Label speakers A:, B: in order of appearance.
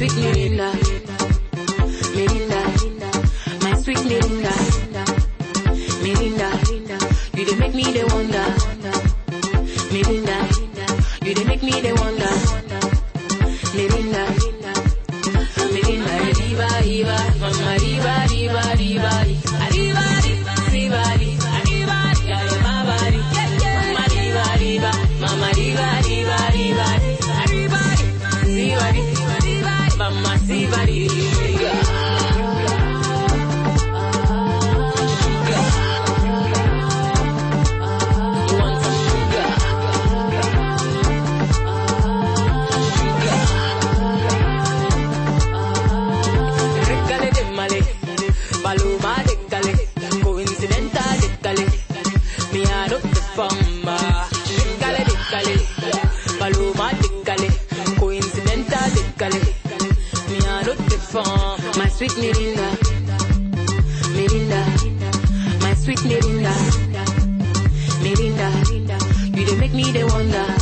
A: sweet Melinda, Melinda, my sweet Melinda, Melinda, you dey make me the wonder, Melinda, you dey make me the wonder, Melinda, Melinda, Arriba, Arriba, Mama, Arriba, Arriba, Arriba, Arriba, Arriba, Arriba, yeah, my body, Mama, Arriba, Arriba, Mama, Arriba, Arriba, Arriba, Arriba, Arriba, Mama, Arriba, Paloma de Cali, coincidental de Cali, me a no te fama. De Cali, Paloma de Cali, coincidental de Cali, me a no te fama. My sweet Melinda, Melinda, my sweet Melinda, Melinda, you dey make me the wonder.